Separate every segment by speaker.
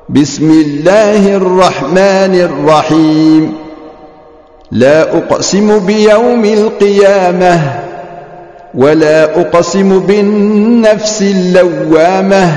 Speaker 1: بسم الله الرحمن الرحيم. لا أقسم بيوم القيامة ولا أقسم بالنفس اللوامة.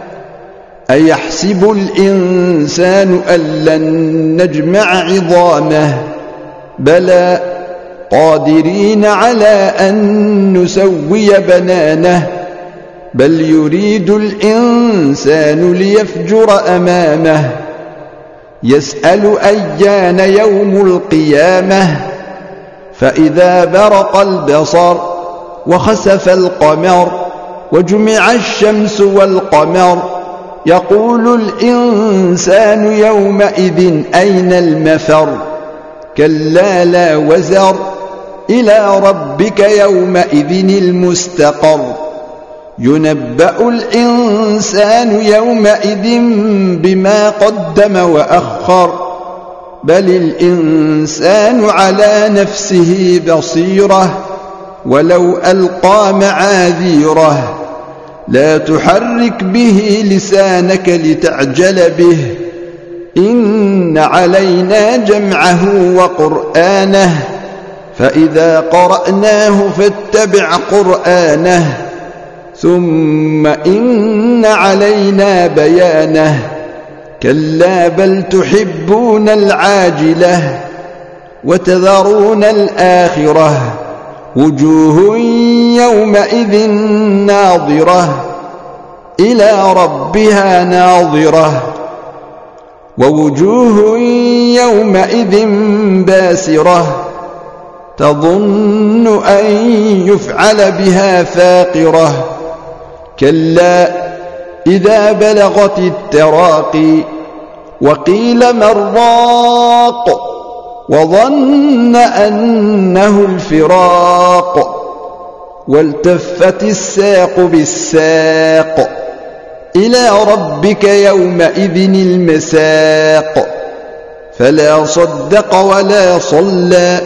Speaker 1: أيحسب الإنسان أن لن نجمع عظامه بلى قادرين على أن نسوي بنانه بل يريد الإنسان ليفجر أمامه يسأل أيان يوم القيامة فإذا برق البصر وخسف القمر وجمع الشمس والقمر يقول الإنسان يومئذ أين المفر كلا لا وزر إلى ربك يومئذ المستقر ينبأ الإنسان يومئذ بما قدم وأخر بل الإنسان على نفسه بصيرة ولو ألقى معاذيره لا تحرك به لسانك لتعجل به إن علينا جمعه وقرآنه فإذا قرأناه فاتبع قرآنه ثم إن علينا بيانه كلا بل تحبون العاجلة وتذرون الآخرة وجوه يومئذ ناظرة إلى ربها ناظرة ووجوه يومئذ باسرة تظن أن يفعل بها فاقرة كلا إذا بلغت التراقي وقيل من راق وظن أنه الفراق والتفت الساق بالساق إلى ربك يومئذ المساق فلا صدق ولا صلى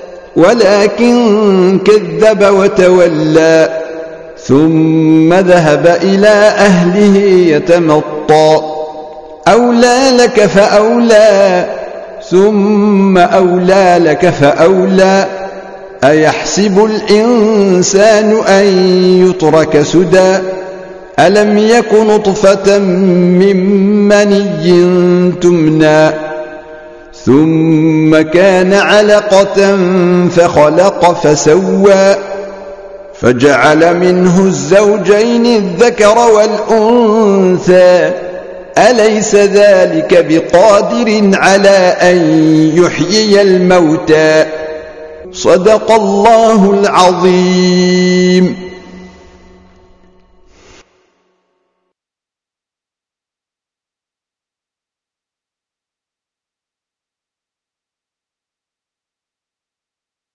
Speaker 1: ولكن كذب وتولى ثم ذهب إلى أهله يتمطى أولى لك فأولى ثم أولى لك فأولى أيحسب الإنسان أن يترك سدى ألم يك نطفة من مني تمنى ثم كان علقة فخلق فسوى فجعل منه الزوجين الذكر والأنثى أليس ذلك بقادر على أن يحيي الموتى صدق الله العظيم.